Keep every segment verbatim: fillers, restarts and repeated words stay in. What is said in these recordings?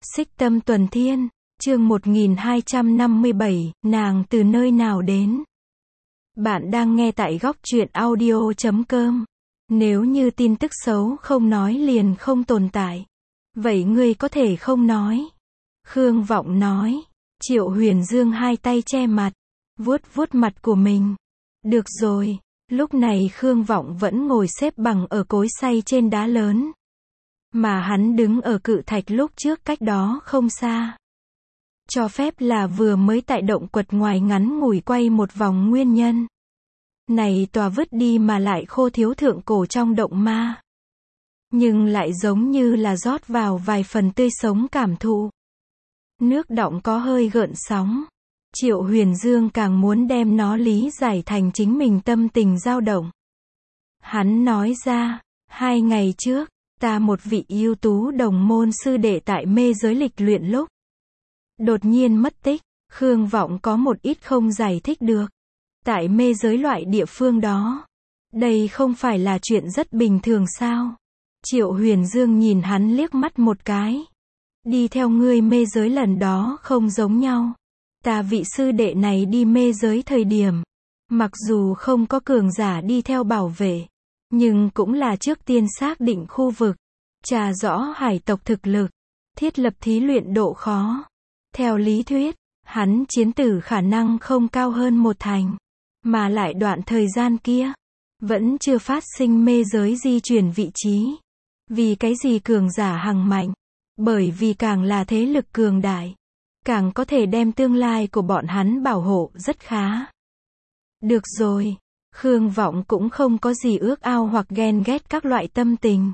Xích Tâm Tuần Thiên, chương một nghìn hai trăm năm mươi bảy, nàng từ nơi nào đến? Bạn đang nghe tại góc truyện audio chấm com. Nếu như tin tức xấu không nói liền không tồn tại, vậy ngươi có thể không nói. Khương Vọng nói. Triệu Huyền Dương hai tay che mặt, vuốt vuốt mặt của mình. Được rồi, lúc này Khương Vọng vẫn ngồi xếp bằng ở cối xay trên đá lớn. Mà hắn đứng ở cự thạch lúc trước cách đó không xa. Cho phép là vừa mới tại động quật ngoài ngắn ngủi quay một vòng nguyên nhân. Này tòa vứt đi mà lại khô thiếu thượng cổ trong động ma. Nhưng lại giống như là rót vào vài phần tươi sống cảm thụ. Nước đọng có hơi gợn sóng. Triệu Huyền Dương càng muốn đem nó lý giải thành chính mình tâm tình dao động. Hắn nói ra, hai ngày trước, ta một vị ưu tú đồng môn sư đệ tại mê giới lịch luyện lúc đột nhiên mất tích. Khương Vọng có một ít không giải thích được. Tại mê giới loại địa phương đó, đây không phải là chuyện rất bình thường sao? Triệu Huyền Dương nhìn hắn liếc mắt một cái. Đi theo ngươi mê giới lần đó không giống nhau. Ta vị sư đệ này đi mê giới thời điểm, mặc dù không có cường giả đi theo bảo vệ, nhưng cũng là trước tiên xác định khu vực, trà rõ hải tộc thực lực, thiết lập thí luyện độ khó. Theo lý thuyết, hắn chiến tử khả năng không cao hơn một thành. Mà lại đoạn thời gian kia, vẫn chưa phát sinh mê giới di chuyển vị trí. Vì cái gì cường giả hằng mạnh? Bởi vì càng là thế lực cường đại, càng có thể đem tương lai của bọn hắn bảo hộ rất khá. Được rồi, Khương Vọng cũng không có gì ước ao hoặc ghen ghét các loại tâm tình.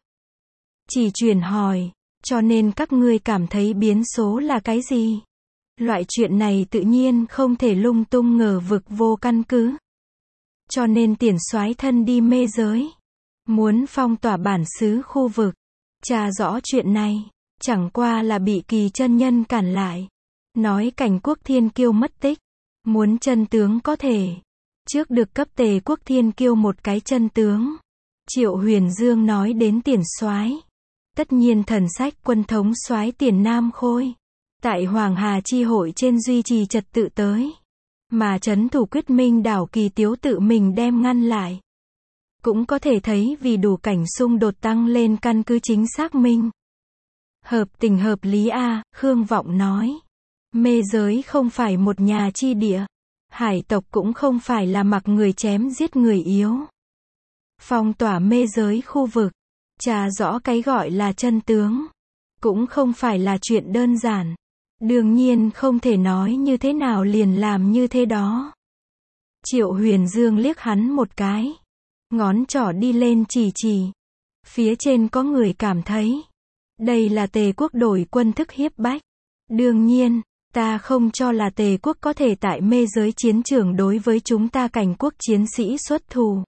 Chỉ truyền hỏi, cho nên các ngươi cảm thấy biến số là cái gì? Loại chuyện này tự nhiên không thể lung tung ngờ vực vô căn cứ. Cho nên tiền soái thân đi mê giới, muốn phong tỏa bản xứ khu vực, tra rõ chuyện này, chẳng qua là bị Kỳ chân nhân cản lại. Nói Cảnh Quốc Thiên Kiêu mất tích, muốn chân tướng có thể. Trước được cấp Tề Quốc Thiên Kiêu một cái chân tướng. Triệu Huyền Dương nói đến tiền soái, tất nhiên thần sách quân thống soái Tiền Nam Khôi, tại Hoàng Hà chi hội trên duy trì trật tự tới, mà trấn thủ Quyết Minh đảo Kỳ Tiếu tự mình đem ngăn lại. Cũng có thể thấy vì đủ cảnh xung đột tăng lên căn cứ chính xác minh. Hợp tình hợp lý a, à, Khương Vọng nói. Mê giới không phải một nhà chi địa. Hải tộc cũng không phải là mặc người chém giết người yếu. Phong tỏa mê giới khu vực, tra rõ cái gọi là chân tướng, cũng không phải là chuyện đơn giản. Đương nhiên không thể nói như thế nào liền làm như thế đó. Triệu Huyền Dương liếc hắn một cái, ngón trỏ đi lên chỉ chỉ. Phía trên có người cảm thấy, đây là Tề quốc đổi quân thức hiếp bách. Đương nhiên, ta không cho là Tề quốc có thể tại mê giới chiến trường đối với chúng ta Cảnh quốc chiến sĩ xuất thù.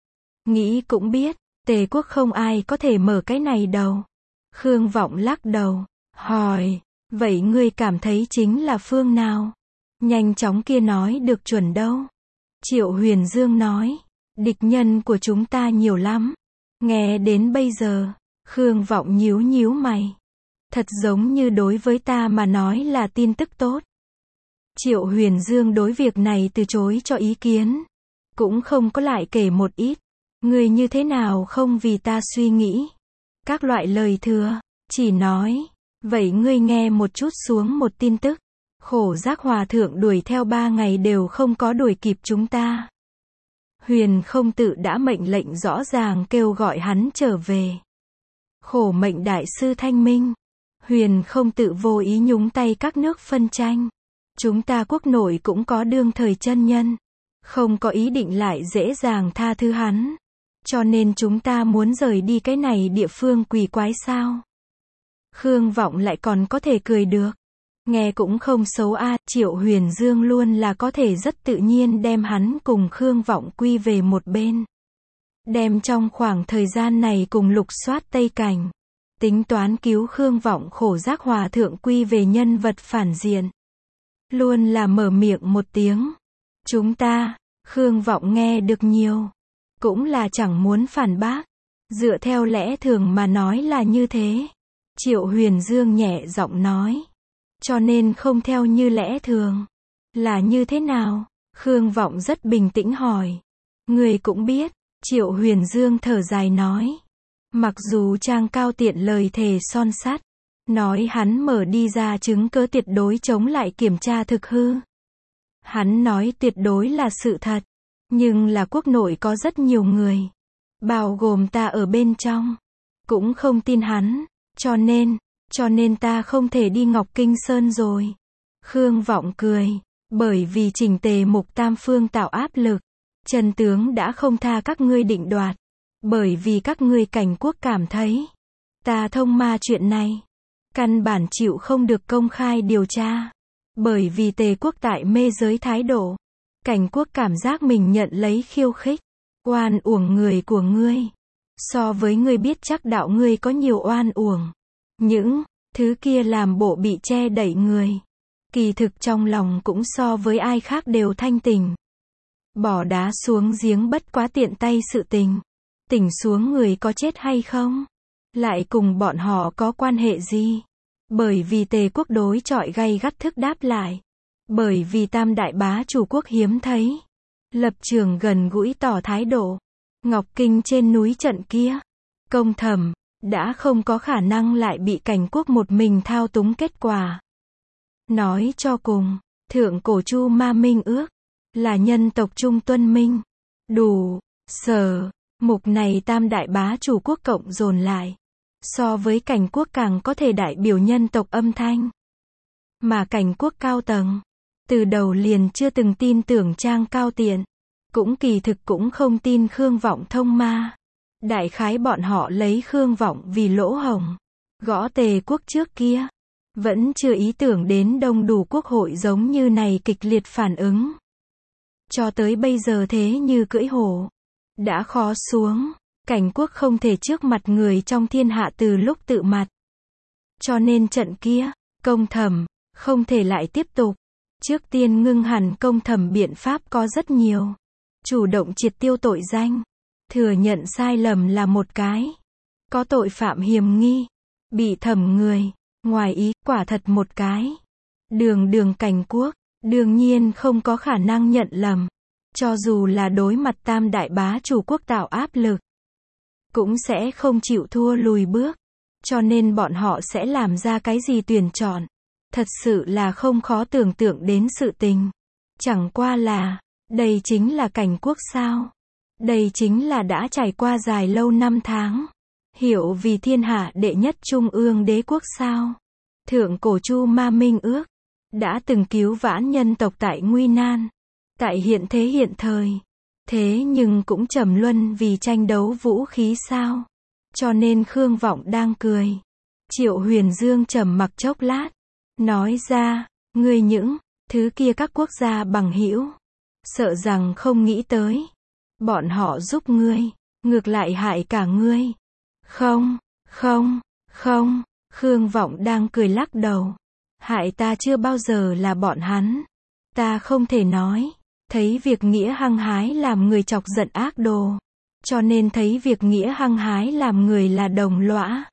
Nghĩ cũng biết, Tề quốc không ai có thể mở cái này đâu. Khương Vọng lắc đầu, hỏi, vậy ngươi cảm thấy chính là phương nào? Nhanh chóng kia nói được chuẩn đâu. Triệu Huyền Dương nói, địch nhân của chúng ta nhiều lắm. Nghe đến bây giờ, Khương Vọng nhíu nhíu mày. Thật giống như đối với ta mà nói là tin tức tốt. Triệu Huyền Dương đối việc này từ chối cho ý kiến. Cũng không có lại kể một ít. Ngươi như thế nào không vì ta suy nghĩ. Các loại lời thừa, chỉ nói. Vậy ngươi nghe một chút xuống một tin tức. Khổ Giác Hòa Thượng đuổi theo ba ngày đều không có đuổi kịp chúng ta. Huyền Không Tự đã mệnh lệnh rõ ràng kêu gọi hắn trở về. Khổ mệnh đại sư Thanh Minh. Huyền Không Tự vô ý nhúng tay các nước phân tranh. Chúng ta quốc nội cũng có đương thời chân nhân. Không có ý định lại dễ dàng tha thứ hắn. Cho nên chúng ta muốn rời đi cái này địa phương quỷ quái sao? Khương Vọng lại còn có thể cười được. Nghe cũng không xấu a, à. Triệu Huyền Dương luôn là có thể rất tự nhiên đem hắn cùng Khương Vọng quy về một bên. Đem trong khoảng thời gian này cùng lục soát Tây Cảnh. Tính toán cứu Khương Vọng Khổ Giác Hòa Thượng quy về nhân vật phản diện. Luôn là mở miệng một tiếng. Chúng ta, Khương Vọng nghe được nhiều. Cũng là chẳng muốn phản bác. Dựa theo lẽ thường mà nói là như thế. Triệu Huyền Dương nhẹ giọng nói. Cho nên không theo như lẽ thường. Là như thế nào? Khương Vọng rất bình tĩnh hỏi. Người cũng biết. Triệu Huyền Dương thở dài nói. Mặc dù Trang Cao Tiện lời thề son sắt, nói hắn mở đi ra chứng cứ tuyệt đối chống lại kiểm tra thực hư. Hắn nói tuyệt đối là sự thật. Nhưng là quốc nội có rất nhiều người, bao gồm ta ở bên trong, cũng không tin hắn. Cho nên, cho nên ta không thể đi Ngọc Kinh Sơn rồi. Khương Vọng cười. Bởi vì Trình Tề Mục Tam Phương tạo áp lực. Chân tướng đã không tha các ngươi định đoạt. Bởi vì các ngươi Cảnh Quốc cảm thấy ta thông ma chuyện này căn bản chịu không được công khai điều tra. Bởi vì Tề Quốc tại mê giới thái độ, Cảnh Quốc cảm giác mình nhận lấy khiêu khích, oan uổng người của ngươi. So với ngươi biết chắc đạo ngươi có nhiều oan uổng. Những thứ kia làm bộ bị che đậy người, kỳ thực trong lòng cũng so với ai khác đều thanh tình. Bỏ đá xuống giếng bất quá tiện tay sự tình. Tỉnh xuống người có chết hay không? Lại cùng bọn họ có quan hệ gì? Bởi vì Tề Quốc đối chọi gay gắt thức đáp lại. Bởi vì Tam Đại Bá Chủ quốc hiếm thấy. Lập trường gần gũi tỏ thái độ. Ngọc Kinh trên núi trận kia, Công Thẩm đã không có khả năng lại bị Cảnh Quốc một mình thao túng kết quả. Nói cho cùng, Thượng Cổ Chu Ma Minh ước là nhân tộc chung tuân minh. Đủ, Sở, Mục này Tam Đại Bá Chủ quốc cộng dồn lại, so với Cảnh Quốc càng có thể đại biểu nhân tộc âm thanh. Mà Cảnh Quốc cao tầng, từ đầu liền chưa từng tin tưởng Trang Cao Tiện. Cũng kỳ thực cũng không tin Khương Vọng thông ma. Đại khái bọn họ lấy Khương Vọng vì lỗ hổng. Gõ Tề Quốc trước kia. Vẫn chưa ý tưởng đến đông đủ quốc hội giống như này kịch liệt phản ứng. Cho tới bây giờ thế như cưỡi hổ. Đã khó xuống. Cảnh Quốc không thể trước mặt người trong thiên hạ từ lúc tự mặt. Cho nên trận kia, Công Thẩm không thể lại tiếp tục. Trước tiên ngưng hẳn Công Thẩm biện pháp có rất nhiều. Chủ động triệt tiêu tội danh. Thừa nhận sai lầm là một cái. Có tội phạm hiềm nghi. Bị thẩm người. Ngoài ý, quả thật một cái. Đường đường Cảnh Quốc. Đương nhiên không có khả năng nhận lầm. Cho dù là đối mặt Tam Đại Bá Chủ quốc tạo áp lực. Cũng sẽ không chịu thua lùi bước. Cho nên bọn họ sẽ làm ra cái gì tuyển chọn. Thật sự là không khó tưởng tượng đến sự tình. Chẳng qua là, đây chính là Cảnh Quốc sao? Đây chính là đã trải qua dài lâu năm tháng. Hiểu vì thiên hạ đệ nhất trung ương đế quốc sao? Thượng Cổ Chu Ma Minh ước đã từng cứu vãn nhân tộc tại nguy nan. Tại hiện thế hiện thời. Thế nhưng cũng trầm luân vì tranh đấu vũ khí sao? Cho nên Khương Vọng đang cười. Triệu Huyền Dương trầm mặc chốc lát. Nói ra, ngươi những thứ kia các quốc gia bằng hữu, sợ rằng không nghĩ tới. Bọn họ giúp ngươi, ngược lại hại cả ngươi. Không, không, không, Khương Vọng đang cười lắc đầu. Hại ta chưa bao giờ là bọn hắn. Ta không thể nói. Thấy việc nghĩa hăng hái làm người chọc giận ác đồ. Cho nên thấy việc nghĩa hăng hái làm người là đồng lõa.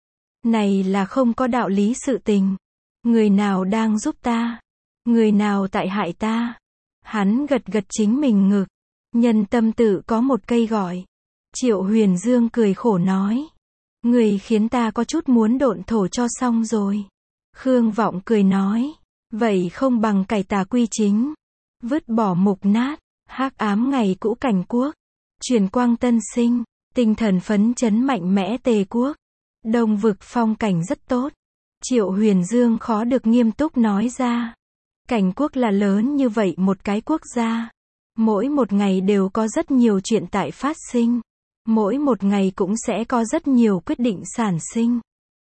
Này là không có đạo lý sự tình. Người nào đang giúp ta? Người nào tại hại ta? Hắn gật gật chính mình ngực. Nhân tâm tự có một cây gọi. Triệu Huyền Dương cười khổ nói. Người khiến ta có chút muốn độn thổ cho xong rồi. Khương Vọng cười nói. Vậy không bằng cải tà quy chính. Vứt bỏ mục nát. Hắc ám ngày cũ Cảnh Quốc. Truyền quang tân sinh. Tinh thần phấn chấn mạnh mẽ Tề Quốc. Đông vực phong cảnh rất tốt. Triệu Huyền Dương khó được nghiêm túc nói ra. Cảnh Quốc là lớn như vậy một cái quốc gia. Mỗi một ngày đều có rất nhiều chuyện tại phát sinh. Mỗi một ngày cũng sẽ có rất nhiều quyết định sản sinh.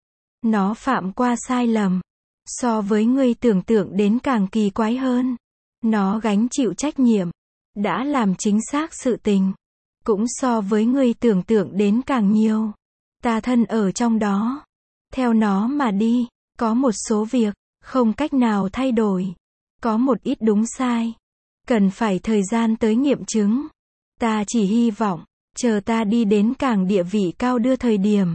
Nó phạm qua sai lầm. So với ngươi tưởng tượng đến càng kỳ quái hơn. Nó gánh chịu trách nhiệm. Đã làm chính xác sự tình. Cũng so với ngươi tưởng tượng đến càng nhiều. Ta thân ở trong đó. Theo nó mà đi. Có một số việc, không cách nào thay đổi. Có một ít đúng sai. Cần phải thời gian tới nghiệm chứng. Ta chỉ hy vọng, chờ ta đi đến càng địa vị cao đưa thời điểm.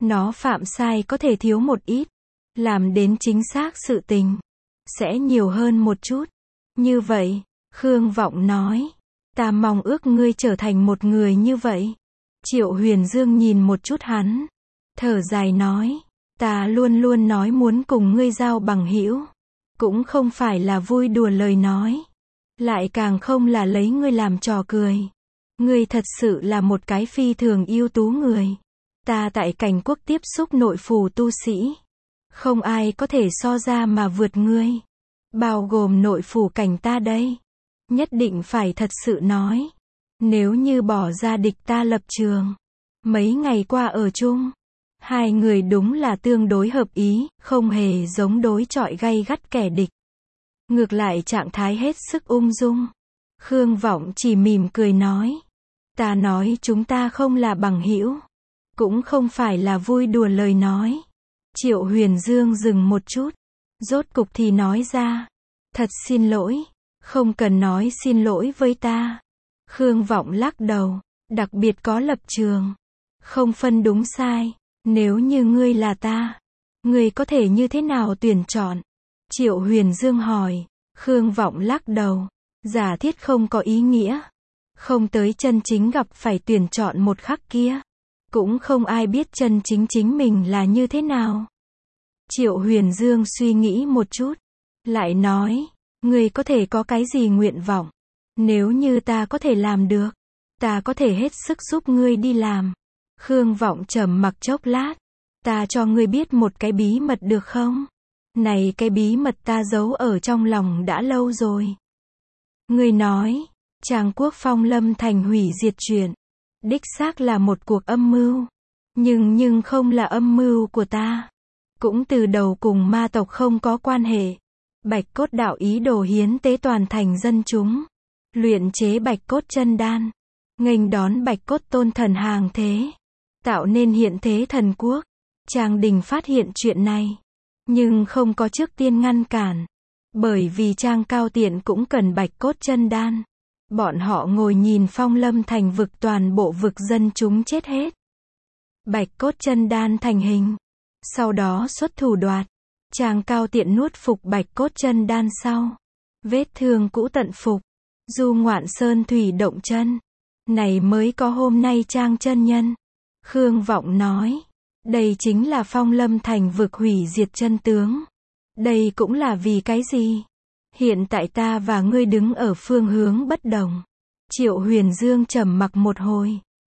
Nó phạm sai có thể thiếu một ít, làm đến chính xác sự tình sẽ nhiều hơn một chút. Như vậy, Khương Vọng nói, ta mong ước ngươi trở thành một người như vậy. Triệu Huyền Dương nhìn một chút hắn, thở dài nói, ta luôn luôn nói muốn cùng ngươi giao bằng hữu, cũng không phải là vui đùa lời nói, lại càng không là lấy ngươi làm trò cười. Ngươi thật sự là một cái phi thường ưu tú người. Ta tại cảnh quốc tiếp xúc nội phù tu sĩ, không ai có thể so ra mà vượt ngươi, bao gồm nội phù cảnh ta đây. Nhất định phải thật sự nói, nếu như bỏ ra địch ta lập trường, mấy ngày qua ở chung, hai người đúng là tương đối hợp ý, không hề giống đối chọi gay gắt kẻ địch. Ngược lại trạng thái hết sức ung dung. Khương Vọng chỉ mỉm cười nói, ta nói chúng ta không là bằng hữu, cũng không phải là vui đùa lời nói. Triệu Huyền Dương dừng một chút, rốt cục thì nói ra, thật xin lỗi, không cần nói xin lỗi với ta. Khương Vọng lắc đầu, đặc biệt có lập trường, không phân đúng sai. Nếu như ngươi là ta, ngươi có thể như thế nào tuyển chọn? Triệu Huyền Dương hỏi. Khương Vọng lắc đầu, giả thiết không có ý nghĩa, không tới chân chính gặp phải tuyển chọn một khắc kia, cũng không ai biết chân chính chính mình là như thế nào. Triệu Huyền Dương suy nghĩ một chút, lại nói, ngươi có thể có cái gì nguyện vọng? Nếu như ta có thể làm được, ta có thể hết sức giúp ngươi đi làm. Khương Vọng trầm mặc chốc lát, ta cho ngươi biết một cái bí mật được không? Này cái bí mật ta giấu ở trong lòng đã lâu rồi. Ngươi nói, Tràng Quốc Phong Lâm Thành hủy diệt chuyện, đích xác là một cuộc âm mưu, nhưng nhưng không là âm mưu của ta, cũng từ đầu cùng ma tộc không có quan hệ. Bạch Cốt Đạo ý đồ hiến tế toàn thành dân chúng, luyện chế Bạch Cốt chân đan, nghênh đón Bạch Cốt tôn thần hàng thế, tạo nên hiện thế thần quốc. Trang Đình phát hiện chuyện này, nhưng không có trước tiên ngăn cản, bởi vì Trang Cao Tiện cũng cần Bạch Cốt chân đan. Bọn họ ngồi nhìn Phong Lâm Thành vực toàn bộ vực dân chúng chết hết. Bạch Cốt chân đan thành hình, sau đó xuất thủ đoạt. Trang Cao Tiện nuốt phục Bạch Cốt chân đan sau, vết thương cũ tận phục, du ngoạn sơn thủy động chân, này mới có hôm nay Trang chân nhân. Khương Vọng nói, đây chính là Phong Lâm Thành vực hủy diệt chân tướng. Đây cũng là vì cái gì? Hiện tại ta và ngươi đứng ở phương hướng bất đồng. Triệu Huyền Dương trầm mặc một hồi,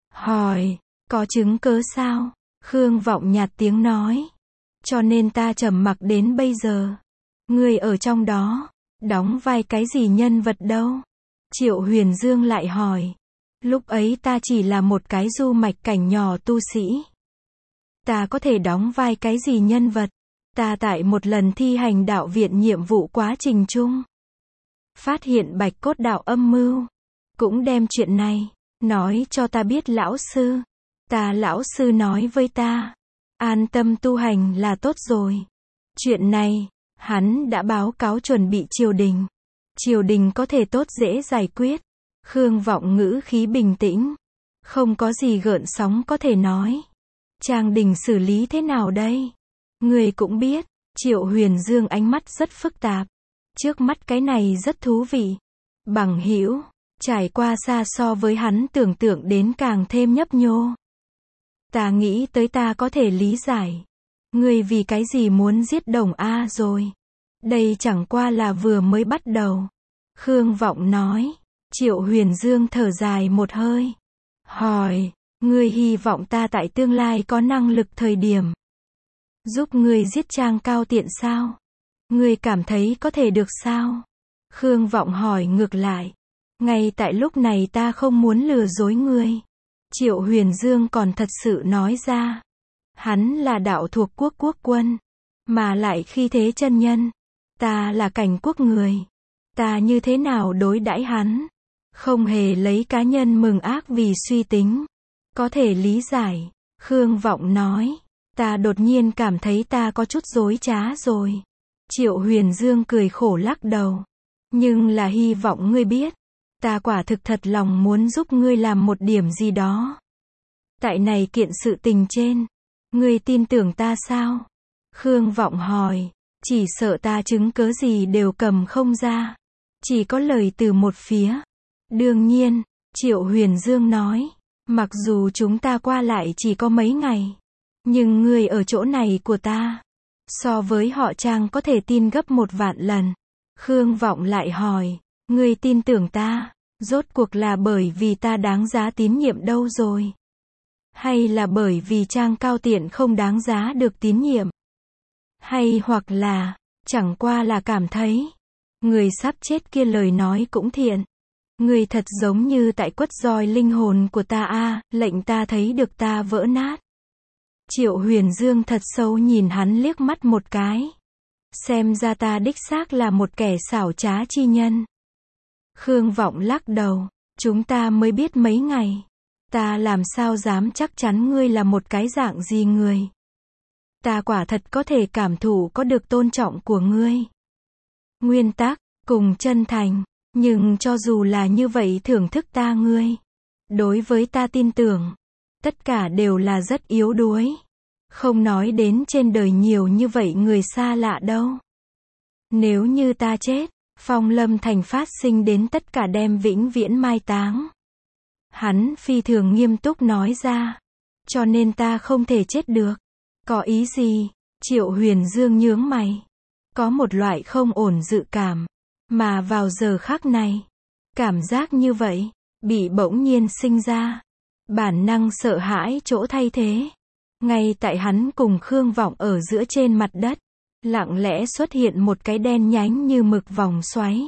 hỏi, có chứng cớ sao? Khương Vọng nhạt tiếng nói, cho nên ta trầm mặc đến bây giờ. Ngươi ở trong đó, đóng vai cái gì nhân vật đâu? Triệu Huyền Dương lại hỏi, lúc ấy ta chỉ là một cái du mạch cảnh nhỏ tu sĩ. Ta có thể đóng vai cái gì nhân vật? Ta tại một lần thi hành đạo viện nhiệm vụ quá trình chung, phát hiện Bạch Cốt Đạo âm mưu, cũng đem chuyện này nói cho ta biết lão sư. Ta lão sư nói với ta, an tâm tu hành là tốt rồi. Chuyện này, hắn đã báo cáo chuẩn bị triều đình. Triều đình có thể tốt dễ giải quyết. Khương Vọng ngữ khí bình tĩnh, không có gì gợn sóng có thể nói. Trang Đình xử lý thế nào đây? Người cũng biết, Triệu Huyền Dương ánh mắt rất phức tạp. Trước mắt cái này rất thú vị. Bằng hữu, trải qua xa so với hắn tưởng tượng đến càng thêm nhấp nhô. Ta nghĩ tới ta có thể lý giải. Ngươi vì cái gì muốn giết Đồng A rồi? Đây chẳng qua là vừa mới bắt đầu. Khương Vọng nói. Triệu Huyền Dương thở dài một hơi, hỏi, ngươi hy vọng ta tại tương lai có năng lực thời điểm giúp ngươi giết Trang Cao Tiện sao? Ngươi cảm thấy có thể được sao? Khương Vọng hỏi ngược lại, ngay tại lúc này ta không muốn lừa dối ngươi. Triệu Huyền Dương còn thật sự nói ra, hắn là đạo thuộc quốc quốc quân, mà lại khi thế chân nhân, ta là cảnh quốc người, ta như thế nào đối đãi hắn? Không hề lấy cá nhân mừng ác vì suy tính. Có thể lý giải. Khương Vọng nói, ta đột nhiên cảm thấy ta có chút dối trá rồi. Triệu Huyền Dương cười khổ lắc đầu. Nhưng là hy vọng ngươi biết, ta quả thực thật lòng muốn giúp ngươi làm một điểm gì đó. Tại này kiện sự tình trên, Ngươi tin tưởng ta sao? Khương Vọng hỏi. Chỉ sợ ta chứng cớ gì đều cầm không ra. Chỉ có lời từ một phía. Đương nhiên, Triệu Huyền Dương nói. Mặc dù chúng ta qua lại chỉ có mấy ngày. Nhưng ngươi ở chỗ này của ta. So với họ Trang có thể tin gấp một vạn lần. Khương Vọng lại hỏi. Ngươi tin tưởng ta, rốt cuộc là bởi vì ta đáng giá tín nhiệm đâu rồi? Hay là bởi vì Trang Cao Tiện không đáng giá được tín nhiệm? Hay hoặc là, chẳng qua là cảm thấy, người sắp chết kia lời nói cũng thiện. Người thật giống như tại quất roi linh hồn của ta a, lệnh ta thấy được ta vỡ nát. Triệu Huyền Dương thật sâu nhìn hắn liếc mắt một cái. Xem ra ta đích xác là một kẻ xảo trá chi nhân. Khương Vọng lắc đầu. Chúng ta mới biết mấy ngày. Ta làm sao dám chắc chắn ngươi là một cái dạng gì người. Ta quả thật có thể cảm thụ có được tôn trọng của ngươi. Nguyên tắc, cùng chân thành. Nhưng cho dù là như vậy thưởng thức ta ngươi. Đối với ta tin tưởng. Tất cả đều là rất yếu đuối. Không nói đến trên đời nhiều như vậy người xa lạ đâu. Nếu như ta chết, Phong Lâm Thành phát sinh đến tất cả đem vĩnh viễn mai táng. Hắn phi thường nghiêm túc nói ra. Cho nên ta không thể chết được. Có ý gì? Triệu Huyền Dương nhướng mày. Có một loại không ổn dự cảm. Mà vào giờ khắc này, cảm giác như vậy, bị bỗng nhiên sinh ra. Bản năng sợ hãi chỗ thay thế. Ngay tại hắn cùng Khương Vọng ở giữa trên mặt đất. Lặng lẽ xuất hiện một cái đen nhánh như mực vòng xoáy.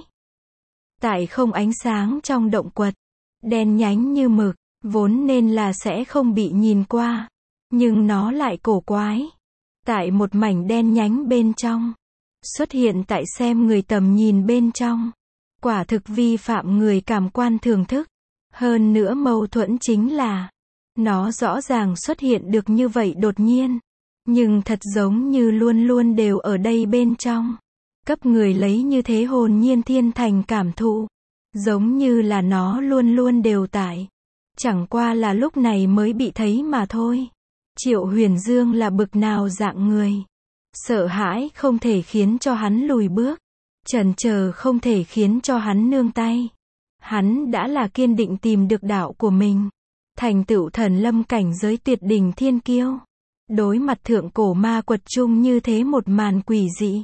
Tại không ánh sáng trong động quật. Đen nhánh như mực, vốn nên là sẽ không bị nhìn qua. Nhưng nó lại cổ quái. Tại một mảnh đen nhánh bên trong. Xuất hiện tại xem người tầm nhìn bên trong. Quả thực vi phạm người cảm quan thưởng thức. Hơn nữa mâu thuẫn chính là. Nó rõ ràng xuất hiện được như vậy đột nhiên. Nhưng thật giống như luôn luôn đều ở đây bên trong. Cấp người lấy như thế hồn nhiên thiên thành cảm thụ. Giống như là nó luôn luôn đều tại. Chẳng qua là lúc này mới bị thấy mà thôi. Triệu Huyền Dương là bực nào dạng người. Sợ hãi không thể khiến cho hắn lùi bước. Chần chờ không thể khiến cho hắn nương tay. Hắn đã là kiên định tìm được đạo của mình. Thành tựu thần lâm cảnh giới tuyệt đỉnh thiên kiêu. Đối mặt thượng cổ ma quật chung như thế một màn quỷ dị.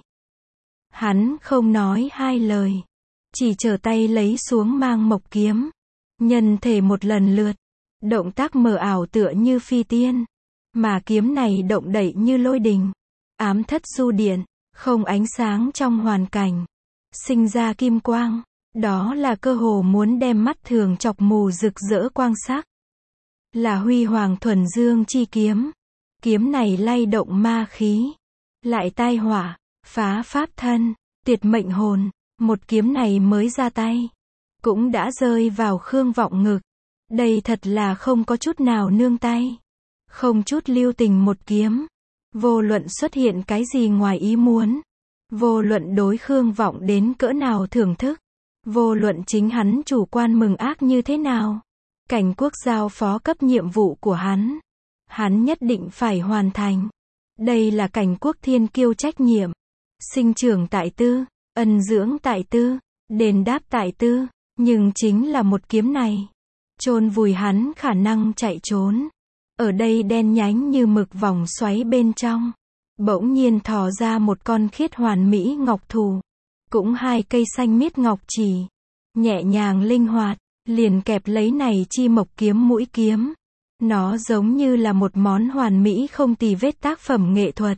Hắn không nói hai lời. Chỉ trở tay lấy xuống mang mộc kiếm. Nhân thể một lần lượt. Động tác mờ ảo tựa như phi tiên. Mà kiếm này động đậy như lôi đình. Ám thất du điện. Không ánh sáng trong hoàn cảnh. Sinh ra kim quang. Đó là cơ hồ muốn đem mắt thường chọc mù rực rỡ quang sắc. Là huy hoàng thuần dương chi kiếm. Kiếm này lay động ma khí. Lại tai họa. Phá pháp thân. Tuyệt mệnh hồn. Một kiếm này mới ra tay. Cũng đã rơi vào Khương Vọng ngực. Đây thật là không có chút nào nương tay. Không chút lưu tình một kiếm. Vô luận xuất hiện cái gì ngoài ý muốn. Vô luận đối Khương Vọng đến cỡ nào thưởng thức. Vô luận chính hắn chủ quan mừng ác như thế nào. Cảnh quốc giao phó cấp nhiệm vụ của hắn. Hắn nhất định phải hoàn thành. Đây là cảnh quốc thiên kiêu trách nhiệm. Sinh trưởng tại tư. Ân dưỡng tại tư. Đền đáp tại tư. Nhưng chính là một kiếm này. Chôn vùi hắn khả năng chạy trốn. Ở đây đen nhánh như mực vòng xoáy bên trong. Bỗng nhiên thò ra một con khiết hoàn mỹ ngọc thù. Cũng hai cây xanh miết ngọc chỉ. Nhẹ nhàng linh hoạt. Liền kẹp lấy này chi mộc kiếm mũi kiếm. Nó giống như là một món hoàn mỹ không tì vết tác phẩm nghệ thuật.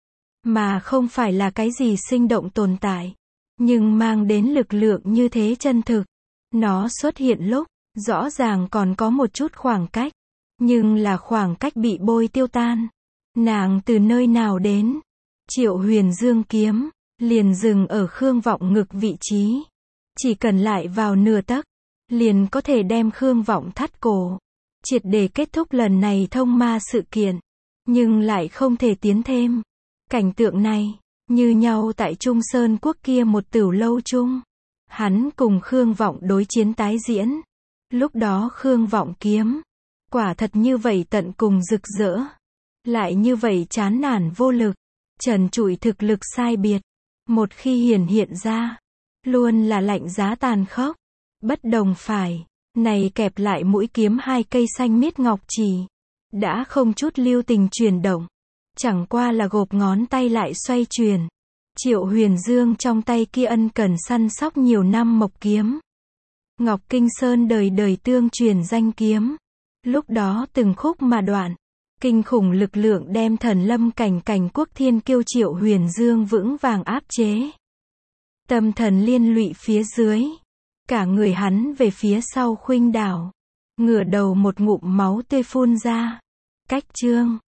Mà không phải là cái gì sinh động tồn tại. Nhưng mang đến lực lượng như thế chân thực. Nó xuất hiện lúc, rõ ràng còn có một chút khoảng cách. Nhưng là khoảng cách bị bôi tiêu tan. Nàng từ nơi nào đến? Triệu Huyền Dương kiếm, liền dừng ở Khương Vọng ngực vị trí. Chỉ cần lại vào nửa tấc, liền có thể đem Khương Vọng thắt cổ. Triệt để kết thúc lần này thông ma sự kiện. Nhưng lại không thể tiến thêm. Cảnh tượng này, như nhau tại Trung Sơn Quốc kia một tửu lâu chung. Hắn cùng Khương Vọng đối chiến tái diễn. Lúc đó Khương Vọng kiếm. Quả thật như vậy tận cùng rực rỡ. lại như vậy chán nản vô lực, trần trụi thực lực sai biệt, một khi hiển hiện ra, luôn là lạnh giá tàn khốc, bất đồng phải, này kẹp lại mũi kiếm hai cây xanh miết ngọc trì, đã không chút lưu tình chuyển động, chẳng qua là gộp ngón tay lại xoay chuyển. Triệu Huyền Dương trong tay kia ân cần săn sóc nhiều năm mộc kiếm. Ngọc Kinh Sơn đời đời tương truyền danh kiếm. Lúc đó từng khúc mà đoạn, kinh khủng lực lượng đem thần lâm cảnh cảnh quốc thiên kiêu Triệu Huyền Dương vững vàng áp chế. Tâm thần liên lụy phía dưới, cả người hắn về phía sau khuynh đảo, ngửa đầu một ngụm máu tươi phun ra. Cách chương